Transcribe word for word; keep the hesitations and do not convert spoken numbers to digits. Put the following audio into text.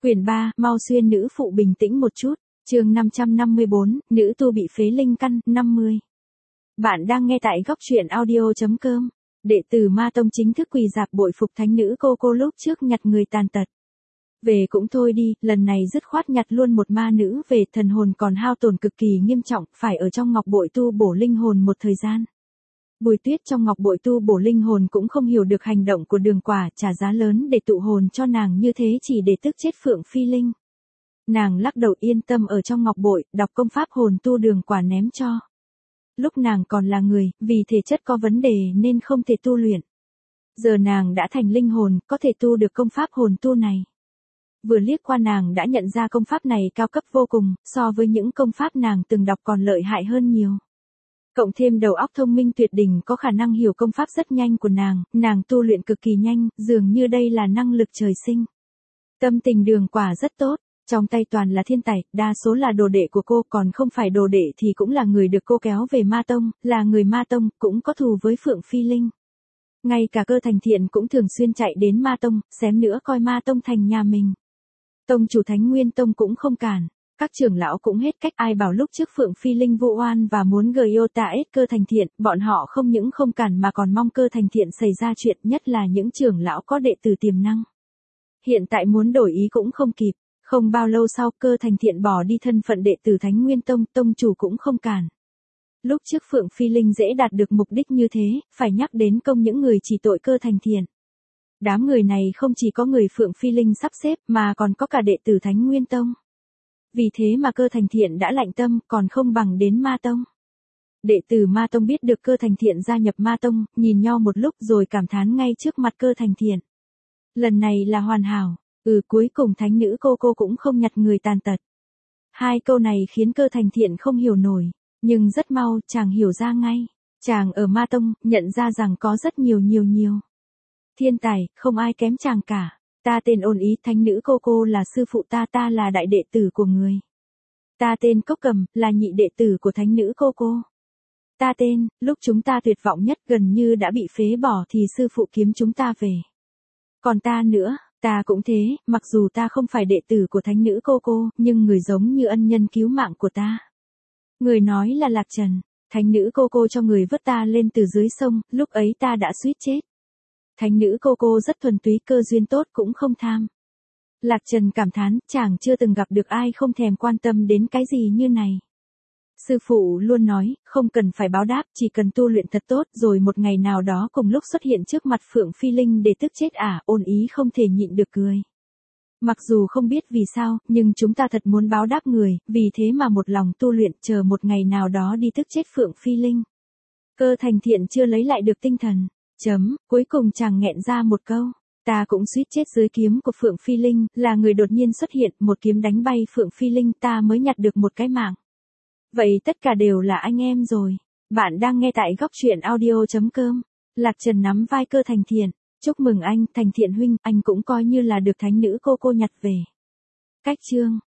Quyển ba, mau xuyên nữ phụ bình tĩnh một chút. Chương năm trăm năm mươi bốn, nữ tu bị phế linh căn, năm mươi. Bạn đang nghe tại góc truyện audio chấm com. Đệ tử Ma Tông chính thức quỳ dạp bội phục thánh nữ cô cô lúc trước nhặt người tàn tật. Về cũng thôi đi, lần này dứt khoát nhặt luôn một ma nữ về, thần hồn còn hao tổn cực kỳ nghiêm trọng, phải ở trong ngọc bội tu bổ linh hồn một thời gian. Bùi Tuyết trong ngọc bội tu bổ linh hồn cũng không hiểu được hành động của Đường Quả, trả giá lớn để tụ hồn cho nàng như thế chỉ để tức chết Phượng Phi Linh. Nàng lắc đầu yên tâm ở trong ngọc bội, đọc công pháp hồn tu Đường Quả ném cho. Lúc nàng còn là người, vì thể chất có vấn đề nên không thể tu luyện. Giờ nàng đã thành linh hồn, có thể tu được công pháp hồn tu này. Vừa liếc qua nàng đã nhận ra công pháp này cao cấp vô cùng, so với những công pháp nàng từng đọc còn lợi hại hơn nhiều. Cộng thêm đầu óc thông minh tuyệt đỉnh có khả năng hiểu công pháp rất nhanh của nàng, nàng tu luyện cực kỳ nhanh, dường như đây là năng lực trời sinh. Tâm tình Đường Quả rất tốt, trong tay toàn là thiên tài, đa số là đồ đệ của cô, còn không phải đồ đệ thì cũng là người được cô kéo về Ma Tông, là người Ma Tông, cũng có thù với Phượng Phi Linh. Ngay cả Cơ Thành Thiện cũng thường xuyên chạy đến Ma Tông, xém nữa coi Ma Tông thành nhà mình. Tông chủ Thánh Nguyên Tông cũng không cản. Các trưởng lão cũng hết cách, ai bảo lúc trước Phượng Phi Linh vụ oan và muốn Giota ết Cơ Thành Thiện, bọn họ không những không cản mà còn mong Cơ Thành Thiện xảy ra chuyện, nhất là những trưởng lão có đệ tử tiềm năng. Hiện tại muốn đổi ý cũng không kịp, không bao lâu sau Cơ Thành Thiện bỏ đi thân phận đệ tử Thánh Nguyên Tông, tông chủ cũng không cản. Lúc trước Phượng Phi Linh dễ đạt được mục đích như thế, phải nhắc đến công những người chỉ tội Cơ Thành Thiện. Đám người này không chỉ có người Phượng Phi Linh sắp xếp mà còn có cả đệ tử Thánh Nguyên Tông. Vì thế mà Cơ Thành Thiện đã lạnh tâm, còn không bằng đến Ma Tông. Đệ tử Ma Tông biết được Cơ Thành Thiện gia nhập Ma Tông, nhìn nhau một lúc rồi cảm thán ngay trước mặt Cơ Thành Thiện. Lần này là hoàn hảo, ừ cuối cùng thánh nữ cô cô cũng không nhặt người tàn tật. Hai câu này khiến Cơ Thành Thiện không hiểu nổi, nhưng rất mau chàng hiểu ra ngay. Chàng ở Ma Tông, nhận ra rằng có rất nhiều nhiều nhiều thiên tài, không ai kém chàng cả. Ta tên Ôn Ý, thánh nữ cô cô là sư phụ ta, ta là đại đệ tử của người. Ta tên Cốc Cầm, là nhị đệ tử của thánh nữ cô cô. Ta tên, lúc chúng ta tuyệt vọng nhất gần như đã bị phế bỏ thì sư phụ kiếm chúng ta về. Còn ta nữa, ta cũng thế, mặc dù ta không phải đệ tử của thánh nữ cô cô, nhưng người giống như ân nhân cứu mạng của ta. Người nói là Lạc Trần, thánh nữ cô cô cho người vớt ta lên từ dưới sông, lúc ấy ta đã suýt chết. Thánh nữ cô cô rất thuần túy, cơ duyên tốt cũng không tham. Lạc Trần cảm thán, chàng chưa từng gặp được ai không thèm quan tâm đến cái gì như này. Sư phụ luôn nói, không cần phải báo đáp, chỉ cần tu luyện thật tốt, rồi một ngày nào đó cùng lúc xuất hiện trước mặt Phượng Phi Linh để tức chết à, Ôn Ý không thể nhịn được cười. Mặc dù không biết vì sao, nhưng chúng ta thật muốn báo đáp người, vì thế mà một lòng tu luyện, chờ một ngày nào đó đi tức chết Phượng Phi Linh. Cơ Thành Thiện chưa lấy lại được tinh thần. Chấm, cuối cùng chàng nghẹn ra một câu. Ta cũng suýt chết dưới kiếm của Phượng Phi Linh, là người đột nhiên xuất hiện, một kiếm đánh bay Phượng Phi Linh, ta mới nhặt được một cái mạng. Vậy tất cả đều là anh em rồi. Bạn đang nghe tại góc truyện audio chấm com. Lạc Trần nắm vai Cơ Thành Thiện. Chúc mừng anh, Thành Thiện huynh, anh cũng coi như là được thánh nữ cô cô nhặt về. Cách chương.